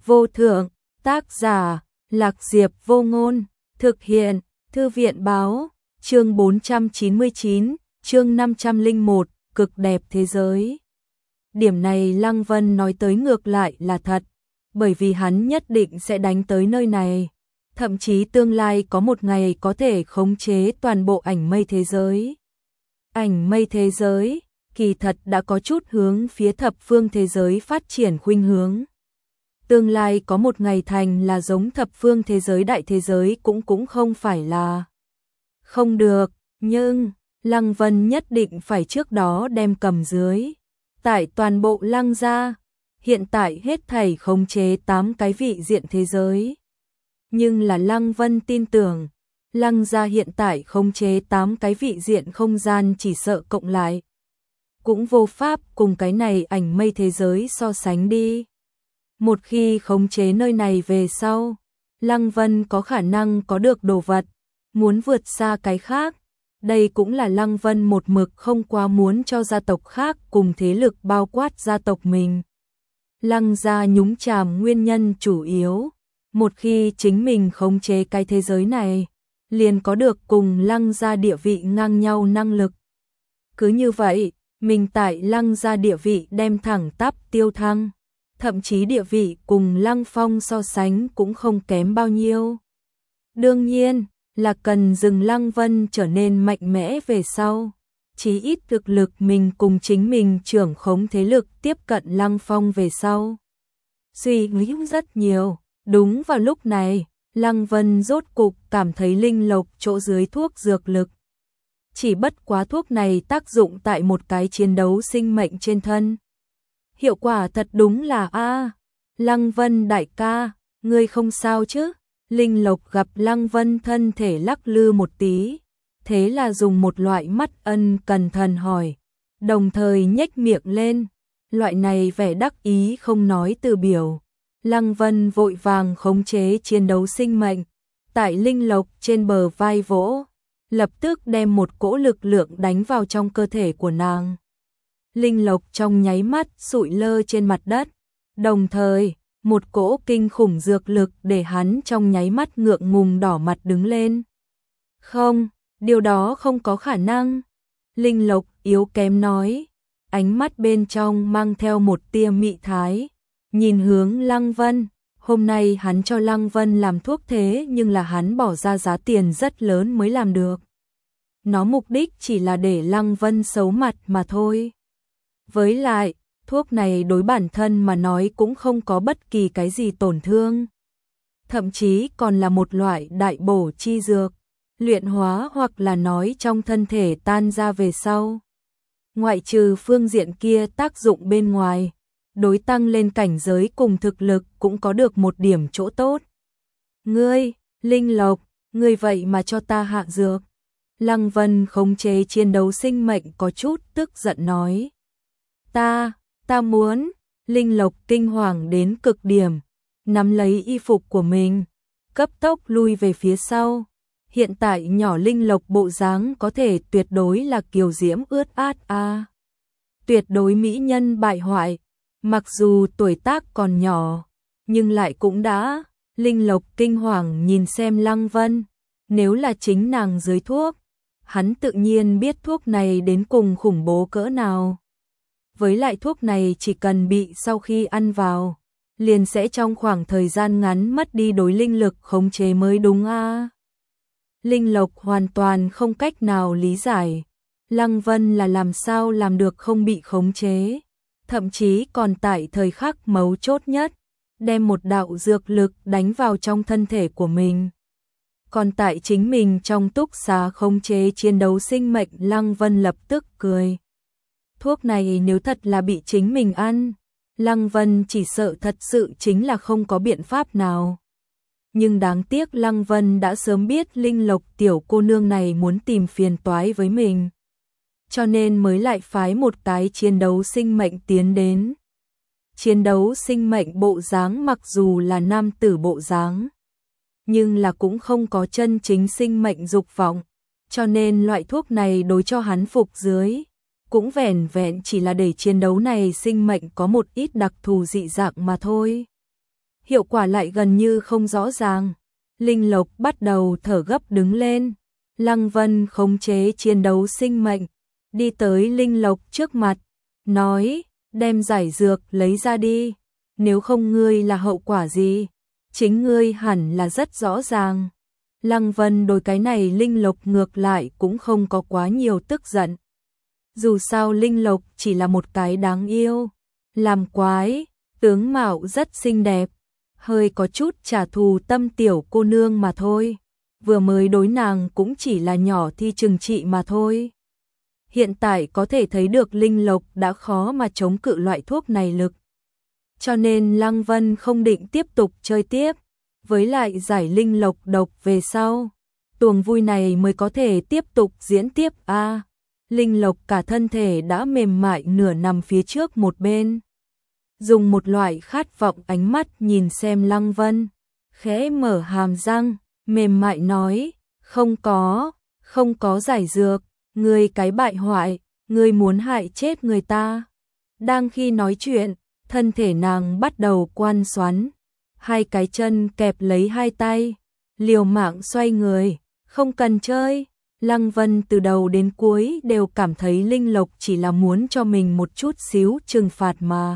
vô thượng, tác giả, Lạc Diệp Vô Ngôn, thực hiện, Thư viện báo, chương 499, chương 501, cực đẹp thế giới. Điểm này Lăng Vân nói tới ngược lại là thật, bởi vì hắn nhất định sẽ đánh tới nơi này. Thậm chí tương lai có một ngày có thể khống chế toàn bộ ảnh mây thế giới. Ảnh mây thế giới, kỳ thật đã có chút hướng phía thập phương thế giới phát triển khuynh hướng. Tương lai có một ngày thành là giống thập phương thế giới đại thế giới cũng không phải là không được, nhưng Lăng Vân nhất định phải trước đó đem cầm dưới. Tại toàn bộ Lăng gia, hiện tại hết thảy khống chế 8 cái vị diện thế giới. Nhưng là Lăng Vân tin tưởng, Lăng gia hiện tại khống chế 8 cái vị diện không gian chỉ sợ cộng lại cũng vô pháp cùng cái này ảnh mây thế giới so sánh đi. Một khi khống chế nơi này về sau, Lăng Vân có khả năng có được đồ vật, muốn vượt xa cái khác. Đây cũng là Lăng Vân một mực không quá muốn cho gia tộc khác cùng thế lực bao quát gia tộc mình. Lăng gia nhúng chàm nguyên nhân chủ yếu, một khi chính mình khống chế cái thế giới này, liền có được cùng Lăng gia địa vị ngang nhau năng lực. Cứ như vậy, mình tại Lăng gia địa vị đem thẳng tắp tiêu thăng, thậm chí địa vị cùng Lăng Phong so sánh cũng không kém bao nhiêu. Đương nhiên là cần dừng Lăng Vân trở nên mạnh mẽ về sau, chí ít thực lực mình cùng chính mình trưởng khống thế lực tiếp cận Lăng Phong về sau. Suy nghĩ rất nhiều, đúng vào lúc này, Lăng Vân rốt cục cảm thấy linh lộc chỗ dưới thuốc dược lực. Chỉ bất quá thuốc này tác dụng tại một cái chiến đấu sinh mệnh trên thân. Hiệu quả thật đúng là Lăng Vân đại ca, ngươi không sao chứ? Linh lộc gặp Lăng Vân thân thể lắc lư một tí, thế là dùng một loại mắt ân cẩn thận hỏi, đồng thời nhếch miệng lên, loại này vẻ đắc ý không nói từ biểu. Lăng Vân vội vàng khống chế chiến đấu sinh mệnh, tại linh lộc trên bờ vai vỗ, lập tức đem một cỗ lực lượng đánh vào trong cơ thể của nàng. Linh lộc trong nháy mắt sụi lơ trên mặt đất, đồng thời một cỗ kinh khủng dược lực để hắn trong nháy mắt ngượng ngùng đỏ mặt đứng lên. Không, điều đó không có khả năng. Linh lộc yếu kém nói, ánh mắt bên trong mang theo một tia mị thái, nhìn hướng Lăng Vân. Hôm nay hắn cho Lăng Vân làm thuốc thế nhưng là hắn bỏ ra giá tiền rất lớn mới làm được. Nó mục đích chỉ là để Lăng Vân xấu mặt mà thôi. Với lại, thuốc này đối bản thân mà nói cũng không có bất kỳ cái gì tổn thương. Thậm chí còn là một loại đại bổ chi dược, luyện hóa hoặc là nói trong thân thể tan ra về sau. Ngoại trừ phương diện kia tác dụng bên ngoài, đối tăng lên cảnh giới cùng thực lực cũng có được một điểm chỗ tốt. Ngươi, Linh Lộc, ngươi vậy mà cho ta hạ dược. Lăng Vân khống chế chiến đấu sinh mệnh có chút tức giận nói. Ta muốn. Linh Lộc kinh hoàng đến cực điểm, nắm lấy y phục của mình, cấp tốc lui về phía sau. Hiện tại nhỏ Linh Lộc bộ dáng có thể tuyệt đối là kiều diễm ướt át tuyệt đối mỹ nhân bại hoại, mặc dù tuổi tác còn nhỏ, nhưng lại cũng đã. Linh Lộc kinh hoàng nhìn xem Lăng Vân, nếu là chính nàng dưới thuốc, hắn tự nhiên biết thuốc này đến cùng khủng bố cỡ nào. Với lại thuốc này chỉ cần bị sau khi ăn vào, liền sẽ trong khoảng thời gian ngắn mất đi đối linh lực khống chế mới đúng Linh Lộc hoàn toàn không cách nào lý giải, Lăng Vân là làm sao làm được không bị khống chế, thậm chí còn tại thời khắc mấu chốt nhất, đem một đạo dược lực đánh vào trong thân thể của mình. Còn tại chính mình trong túc xá khống chế chiến đấu sinh mệnh, Lăng Vân lập tức cười. Thuốc này nếu thật là bị chính mình ăn, Lăng Vân chỉ sợ thật sự chính là không có biện pháp nào. Nhưng đáng tiếc Lăng Vân đã sớm biết Linh Lộc tiểu cô nương này muốn tìm phiền toái với mình, cho nên mới lại phái một cái chiến đấu sinh mệnh tiến đến. Chiến đấu sinh mệnh bộ dáng mặc dù là nam tử bộ dáng, nhưng là cũng không có chân chính sinh mệnh dục vọng, cho nên loại thuốc này đối cho hắn phục dưới, cũng vẻn vẹn chỉ là để chiến đấu này sinh mệnh có một ít đặc thù dị dạng mà thôi. hiệu quả lại gần như không rõ ràng. Linh Lộc bắt đầu thở gấp đứng lên. Lăng Vân khống chế chiến đấu sinh mệnh, đi tới Linh Lộc trước mặt, nói, đem giải dược lấy ra đi, nếu không ngươi là hậu quả gì, chính ngươi hẳn là rất rõ ràng. Lăng Vân đối cái này Linh Lộc ngược lại cũng không có quá nhiều tức giận. Dù sao Linh Lộc chỉ là một cái đáng yêu, làm quái, tướng mạo rất xinh đẹp, hơi có chút trả thù tâm tiểu cô nương mà thôi. Vừa mới đối nàng cũng chỉ là nhỏ thi trừng trị mà thôi. Hiện tại có thể thấy được Linh Lộc đã khó mà chống cự loại thuốc này lực. Cho nên Lăng Vân không định tiếp tục chơi tiếp. Với lại giải Linh Lộc độc về sau, tuồng vui này mới có thể tiếp tục diễn tiếp a. Linh Lộc cả thân thể đã mềm mại nửa nằm phía trước một bên. Dùng một loại khát vọng ánh mắt nhìn xem Lăng Vân, khẽ mở hàm răng, mềm mại nói, không có giải dược, ngươi cái bại hoại, ngươi muốn hại chết người ta. Đang khi nói chuyện, thân thể nàng bắt đầu quan xoắn, hai cái chân kẹp lấy hai tay, liều mạng xoay người, không cần chơi. Lăng Vân từ đầu đến cuối đều cảm thấy Linh Lộc chỉ là muốn cho mình một chút xíu trừng phạt mà.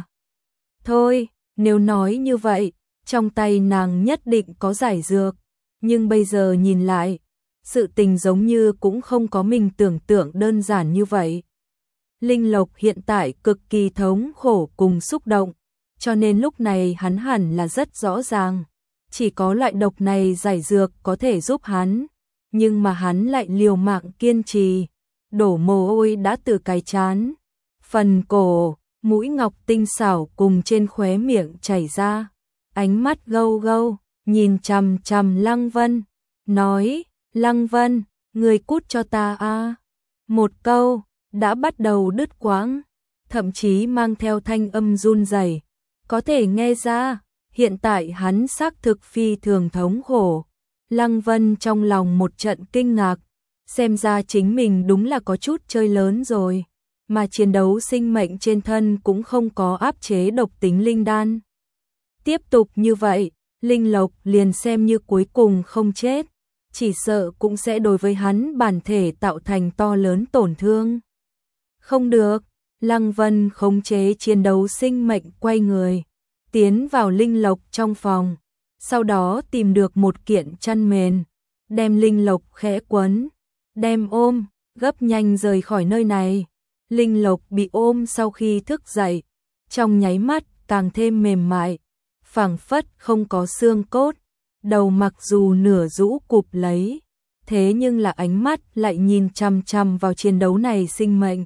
Thôi, nếu nói như vậy, trong tay nàng nhất định có giải dược, nhưng bây giờ nhìn lại, sự tình giống như cũng không có mình tưởng tượng đơn giản như vậy. Linh Lộc hiện tại cực kỳ thống khổ cùng xúc động, cho nên lúc này hắn hẳn là rất rõ ràng, chỉ có loại độc này giải dược có thể giúp hắn, nhưng mà hắn lại liều mạng kiên trì, đổ mồ hôi đã từ cái trán, phần cổ, mũi ngọc tinh xảo cùng trên khóe miệng chảy ra, ánh mắt gâu gâu, nhìn chằm chằm Lăng Vân, nói, Lăng Vân, người cút cho ta a. Một câu, đã bắt đầu đứt quãng, thậm chí mang theo thanh âm run rẩy, có thể nghe ra, hiện tại hắn xác thực phi thường thống khổ. Lăng Vân trong lòng một trận kinh ngạc, xem ra chính mình đúng là có chút chơi lớn rồi, mà chiến đấu sinh mệnh trên thân cũng không có áp chế độc tính linh đan. Tiếp tục như vậy, Linh Lộc liền xem như cuối cùng không chết, chỉ sợ cũng sẽ đối với hắn bản thể tạo thành to lớn tổn thương. Không được, Lăng Vân khống chế chiến đấu sinh mệnh quay người, tiến vào Linh Lộc trong phòng, sau đó tìm được một kiện chăn mền, đem Linh Lộc khẽ quấn, đem ôm, gấp nhanh rời khỏi nơi này. Linh Lộc bị ôm sau khi thức dậy, trong nháy mắt càng thêm mềm mại, phảng phất không có xương cốt, đầu mặc dù nửa rũ cụp lấy, thế nhưng là ánh mắt lại nhìn chằm chằm vào chiến đấu này sinh mệnh.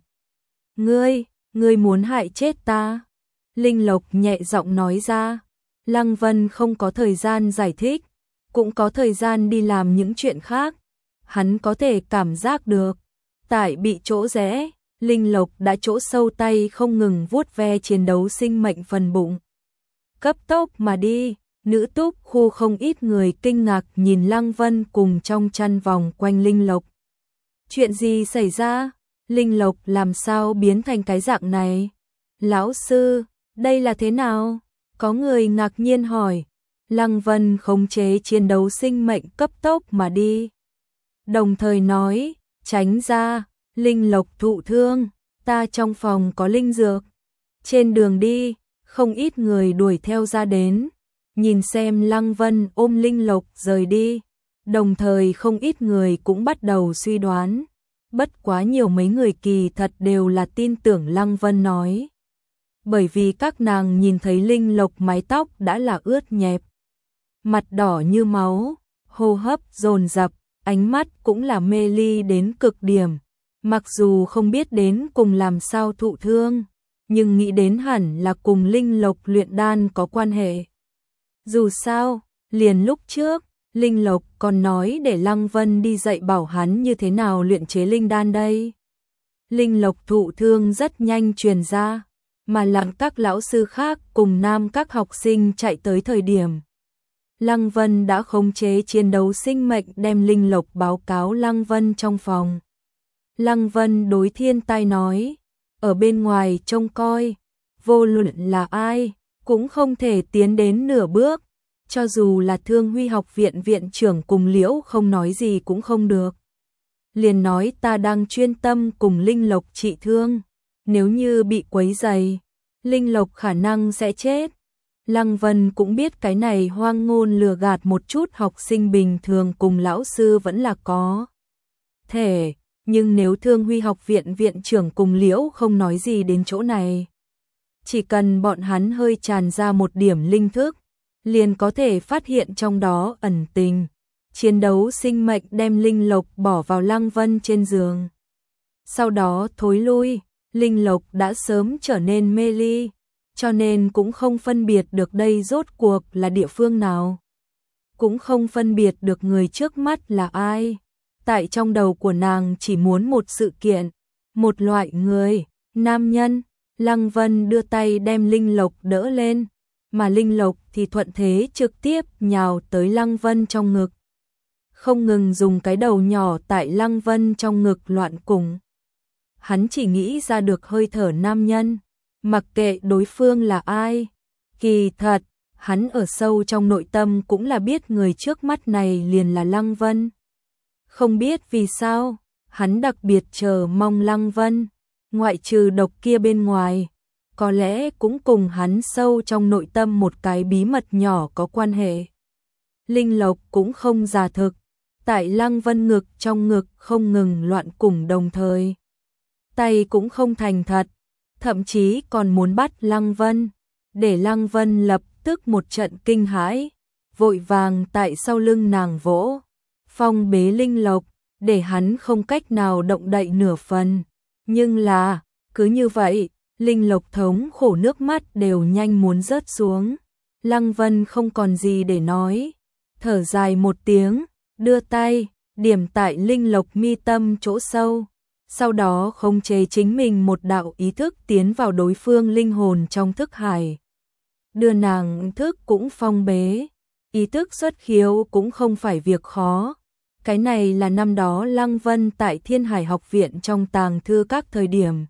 Ngươi muốn hại chết ta? Linh Lộc nhẹ giọng nói ra. Lăng Vân không có thời gian giải thích, cũng có thời gian đi làm những chuyện khác. Hắn có thể cảm giác được, tại bị chỗ rẽ, Linh Lộc đã chỗ sâu tay không ngừng vuốt ve chiến đấu sinh mệnh phần bụng. Cấp tốc mà đi, nữ túc khu không ít người kinh ngạc nhìn Lăng Vân cùng trong chăn vòng quanh Linh Lộc. Chuyện gì xảy ra? Linh Lộc làm sao biến thành cái dạng này? Lão sư, đây là thế nào? Có người ngạc nhiên hỏi. Lăng Vân khống chế chiến đấu sinh mệnh cấp tốc mà đi, đồng thời nói, tránh ra, Linh Lộc thụ thương, ta trong phòng có linh dược. Trên đường đi, không ít người đuổi theo ra đến, nhìn xem Lăng Vân ôm Linh Lộc rời đi, đồng thời không ít người cũng bắt đầu suy đoán, bất quá nhiều mấy người kỳ thật đều là tin tưởng Lăng Vân nói. Bởi vì các nàng nhìn thấy Linh Lộc mái tóc đã là ướt nhẹp, mặt đỏ như máu, hô hấp dồn dập, ánh mắt cũng là mê ly đến cực điểm. Mặc dù không biết đến cùng làm sao thụ thương, nhưng nghĩ đến hẳn là cùng Linh Lộc luyện đan có quan hệ. Dù sao, liền lúc trước, Linh Lộc còn nói để Lăng Vân đi dạy bảo hắn như thế nào luyện chế linh đan đây. Linh Lộc thụ thương rất nhanh truyền ra, mà lặng các lão sư khác cùng nam các học sinh chạy tới thời điểm. Lăng Vân đã khống chế chiến đấu sinh mệnh đem Linh Lộc báo cáo Lăng Vân trong phòng. Lăng Vân đối Thiên Tai nói, ở bên ngoài trông coi, vô luận là ai, cũng không thể tiến đến nửa bước, cho dù là Thương Huy học viện viện trưởng cùng Liễu không nói gì cũng không được. Liền nói ta đang chuyên tâm cùng Linh Lộc trị thương, nếu như bị quấy rầy, Linh Lộc khả năng sẽ chết. Lăng Vân cũng biết cái này hoang ngôn lừa gạt một chút học sinh bình thường cùng lão sư vẫn là có thể, nhưng nếu Thương Huy học viện viện trưởng cùng Liễu không nói gì đến chỗ này, chỉ cần bọn hắn hơi tràn ra một điểm linh thức, liền có thể phát hiện trong đó ẩn tình. Chiến đấu sinh mệnh đem Linh Lộc bỏ vào Lăng Vân trên giường. Sau đó thối lui, Linh Lộc đã sớm trở nên mê ly, cho nên cũng không phân biệt được đây rốt cuộc là địa phương nào. Cũng không phân biệt được người trước mắt là ai. Tại trong đầu của nàng chỉ muốn một sự kiện, một loại người, nam nhân. Lăng Vân đưa tay đem Linh Lộc đỡ lên, mà Linh Lộc thì thuận thế trực tiếp nhào tới Lăng Vân trong ngực. Không ngừng dùng cái đầu nhỏ tại Lăng Vân trong ngực loạn cùng. Hắn chỉ nghĩ ra được hơi thở nam nhân, mặc kệ đối phương là ai. Kỳ thật, hắn ở sâu trong nội tâm cũng là biết người trước mắt này liền là Lăng Vân. Không biết vì sao, hắn đặc biệt chờ mong Lăng Vân, ngoại trừ độc kia bên ngoài, có lẽ cũng cùng hắn sâu trong nội tâm một cái bí mật nhỏ có quan hệ. Linh Lộc cũng không giả thực, tại Lăng Vân ngực trong ngực không ngừng loạn cùng đồng thời. Tay cũng không thành thật, thậm chí còn muốn bắt Lăng Vân, để Lăng Vân lập tức một trận kinh hãi, vội vàng tại sau lưng nàng vỗ, phong bế Linh Lộc, để hắn không cách nào động đậy nửa phần. Nhưng là, cứ như vậy, Linh Lộc thống khổ nước mắt đều nhanh muốn rớt xuống. Lăng Vân không còn gì để nói, thở dài một tiếng, đưa tay, điểm tại Linh Lộc mi tâm chỗ sâu. Sau đó khống chế chính mình một đạo ý thức tiến vào đối phương linh hồn trong thức hải. Đưa nàng thức cũng phong bế, ý thức xuất khiếu cũng không phải việc khó. Cái này là năm đó Lăng Vân tại Thiên Hải học viện trong tàng thư các thời điểm.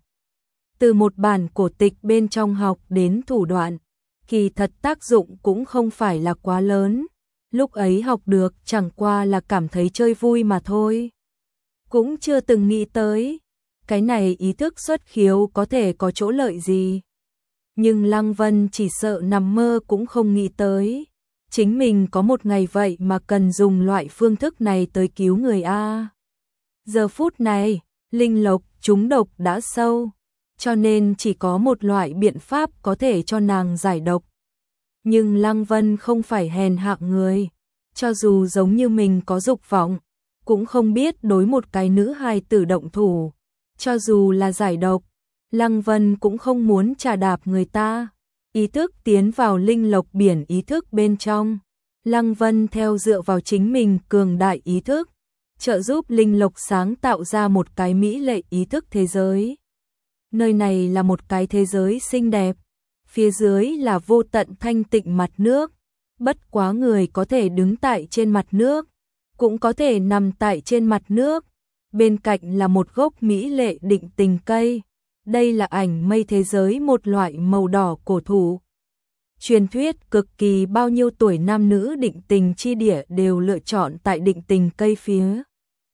Từ một bản cổ tịch bên trong học đến thủ đoạn, kỳ thật tác dụng cũng không phải là quá lớn. Lúc ấy học được chẳng qua là cảm thấy chơi vui mà thôi. Cũng chưa từng nghĩ tới, cái này ý thức xuất khiếu có thể có chỗ lợi gì. Nhưng Lăng Vân chỉ sợ nằm mơ cũng không nghĩ tới. Chính mình có một ngày vậy mà cần dùng loại phương thức này tới cứu người a. Giờ phút này, Linh Lộc trúng độc đã sâu, cho nên chỉ có một loại biện pháp có thể cho nàng giải độc. Nhưng Lăng Vân không phải hèn hạ người, cho dù giống như mình có dục vọng, cũng không biết đối một cái nữ hài tử động thủ. Cho dù là giải độc, Lăng Vân cũng không muốn trà đạp người ta. Ý thức tiến vào Linh Lộc biển ý thức bên trong. Lăng Vân theo dựa vào chính mình cường đại ý thức, trợ giúp Linh Lộc sáng tạo ra một cái mỹ lệ ý thức thế giới. Nơi này là một cái thế giới xinh đẹp, phía dưới là vô tận thanh tịnh mặt nước. Bất quá người có thể đứng tại trên mặt nước, cũng có thể nằm tại trên mặt nước. Bên cạnh là một gốc mỹ lệ định tình cây. Đây là ảnh mây thế giới, một loại màu đỏ cổ thụ. Truyền thuyết cực kỳ bao nhiêu tuổi nam nữ định tình chi địa đều lựa chọn tại định tình cây phía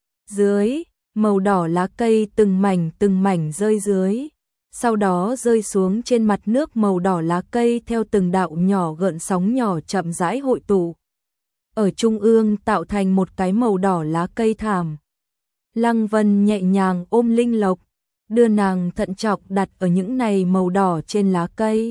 dưới. Màu đỏ lá cây từng mảnh rơi dưới, sau đó rơi xuống trên mặt nước. Màu đỏ lá cây theo từng đạo nhỏ gợn sóng nhỏ chậm rãi hội tụ, ở trung ương tạo thành một cái màu đỏ lá cây thảm. Lăng Vân nhẹ nhàng ôm Linh Lộc, đưa nàng thận trọng đặt ở những này màu đỏ trên lá cây.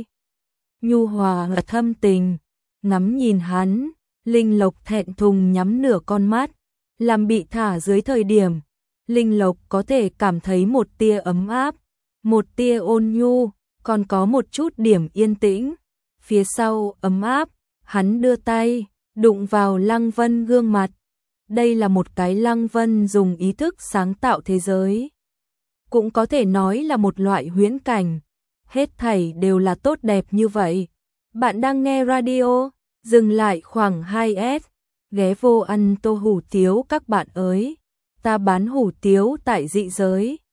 Nhu hòa và thâm tình, ngắm nhìn hắn, Linh Lộc thẹn thùng nhắm nửa con mắt, làm bị thả dưới thời điểm. Linh Lộc có thể cảm thấy một tia ấm áp, một tia ôn nhu, còn có một chút điểm yên tĩnh. Phía sau ấm áp, hắn đưa tay, đụng vào Lăng Vân gương mặt. Đây là một cái Lăng Vân dùng ý thức sáng tạo thế giới. Cũng có thể nói là một loại huyễn cảnh. Hết thảy đều là tốt đẹp như vậy. Bạn đang nghe radio, dừng lại khoảng 2S. Ghé vô ăn tô hủ tiếu các bạn ơi. Ta bán hủ tiếu tại dị giới.